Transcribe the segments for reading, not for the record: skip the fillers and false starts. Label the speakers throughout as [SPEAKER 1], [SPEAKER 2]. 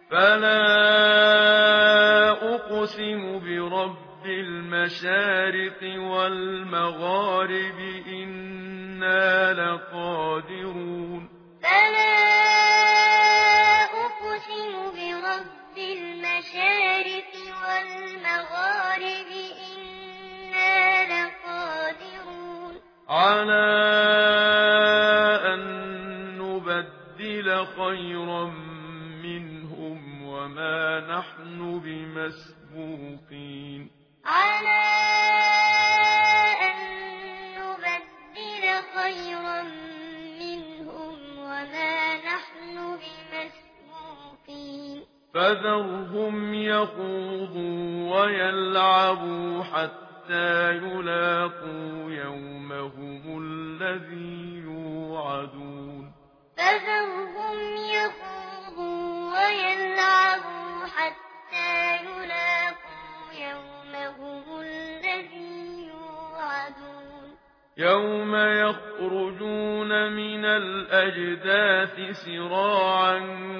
[SPEAKER 1] فلا أقسم برب المشارق والمغارب إنا لقادرون
[SPEAKER 2] فلا أقسم برب المشارق والمغارب إنا لقادرون
[SPEAKER 1] على أن نبدل خيرا منهم وما نحن بمسبوقين
[SPEAKER 2] على أن نبدل خيرا منهم وما نحن بمسبوقين
[SPEAKER 1] فذرهم يخوضوا ويلعبوا حتى يلاقوا يومهم الذي يوعدون
[SPEAKER 2] فذرهم يخوضوا ويلعبوا حتى يلاقوا يومهم الذي يوعدون
[SPEAKER 1] يوم يخرجون من الأجداث سراعا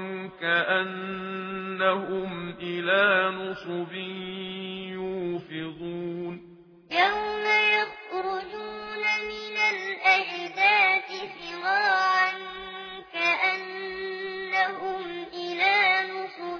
[SPEAKER 1] كأنهم إلى نصب يوفضون
[SPEAKER 2] يوم يخرجون من الأجداث سراعا كأنهم إلى نصب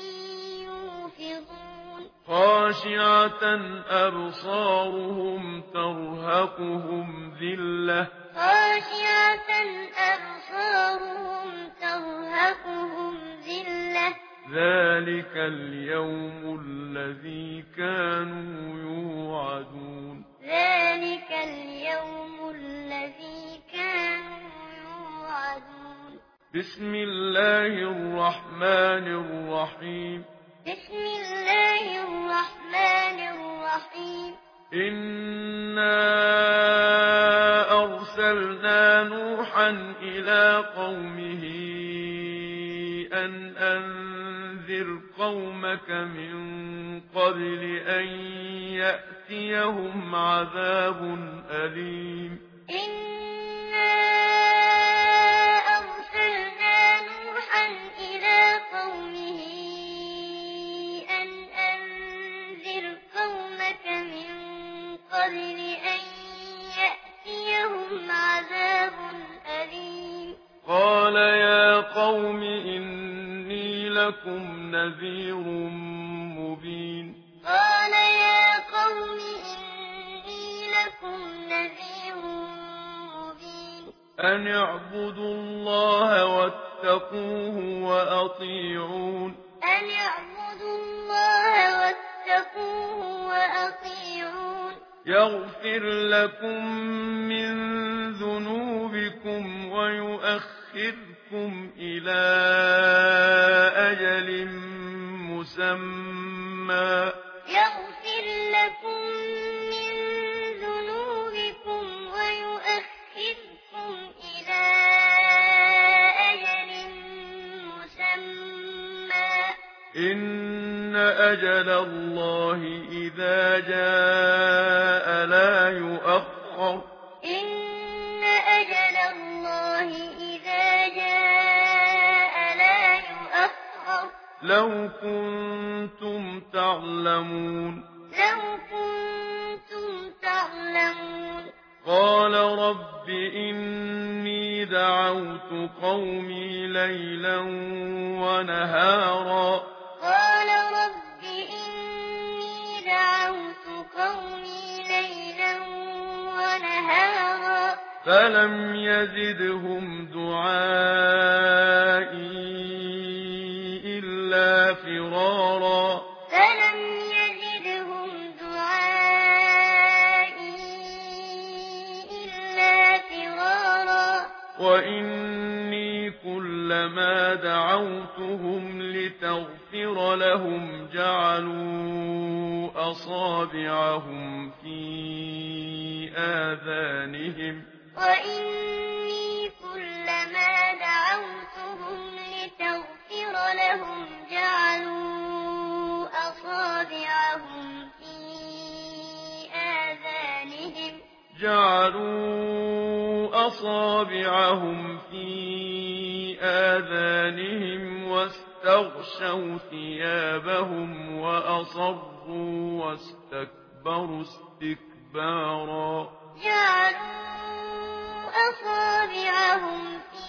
[SPEAKER 2] يوفضون
[SPEAKER 1] خاشعة أبصارهم ترهقهم ذلة
[SPEAKER 2] خاشعة أبصارهم ترهقهم ذلة
[SPEAKER 1] ذلك اليوم الذي كانوا يوعدون
[SPEAKER 2] ذلك اليوم الذي كانوا يوعدون
[SPEAKER 1] بسم الله الرحمن الرحيم
[SPEAKER 2] بسم الله الرحمن الرحيم
[SPEAKER 1] إنا أرسلنا نوحا إلى قومه أن أنذر قومك من قبل أن يأتيهم عذاب أليم
[SPEAKER 2] إنا أرسلنا نوحا إلى قومه أن أنذر قومك من قبل أن يأتيهم عذاب أليم
[SPEAKER 1] قال يا قوم إني لكم نذير مبين
[SPEAKER 2] قال يا قوم إني لكم نذير مبين
[SPEAKER 1] أن اعبدوا الله واتقوه وأطيعون
[SPEAKER 2] أن اعبدوا الله واتقوه وأطيعون
[SPEAKER 1] يغفر لكم من ذنوبكم ويؤخركم إلى أجل مسمى
[SPEAKER 2] يغفر لكم من ذنوبكم ويؤخركم إلى أجل مسمى
[SPEAKER 1] إن أجل الله إذا جاء لا يؤخر
[SPEAKER 2] إن أجل الله إذا جاء لا يؤخر
[SPEAKER 1] لو كنتم تعلمون
[SPEAKER 2] لو كنتم تعلمون
[SPEAKER 1] قال رب إني دعوت قومي ليلا ونهارا
[SPEAKER 2] قال رب إني دعوت قومي ليلا ونهارا
[SPEAKER 1] فلم يزدهم دعائي إلا فرارا
[SPEAKER 2] فلم يزدهم دعائي إلا فرارا
[SPEAKER 1] وإني كلما دعوتهم لتغفر لهم جعلوا أصابعهم في آذانهم
[SPEAKER 2] وإني كلما دعوتهم لتغفر لهم جعلوا أصابعهم في آذانهم واستغشوا
[SPEAKER 1] واستغشوا ثيابهم وأصروا واستكبروا استكبارا
[SPEAKER 2] جعلوا أصابعهم في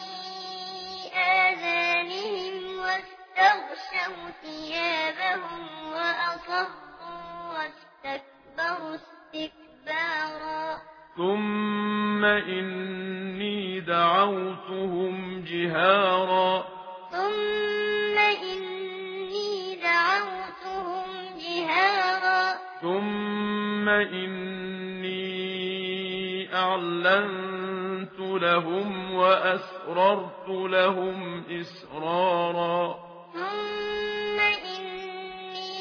[SPEAKER 2] آذانهم واستغشوا ثيابهم وأصروا واستكبروا استكبارا
[SPEAKER 1] ثم إني دعوتهم جهارا
[SPEAKER 2] ثم إني دعوتهم جهارا
[SPEAKER 1] ثم إني أعلنت لهم وأسررت لهم إسرارا
[SPEAKER 2] ثم إني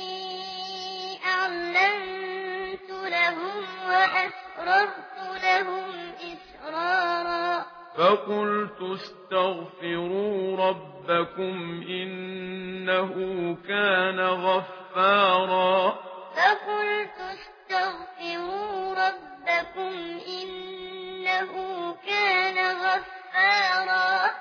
[SPEAKER 2] أعلنت لهم وأسررت لهم إسرارا
[SPEAKER 1] فقلت استغفروا ربكم إنه كان غفارا
[SPEAKER 2] فقلت استغفروا ربكم إنه كان غفارا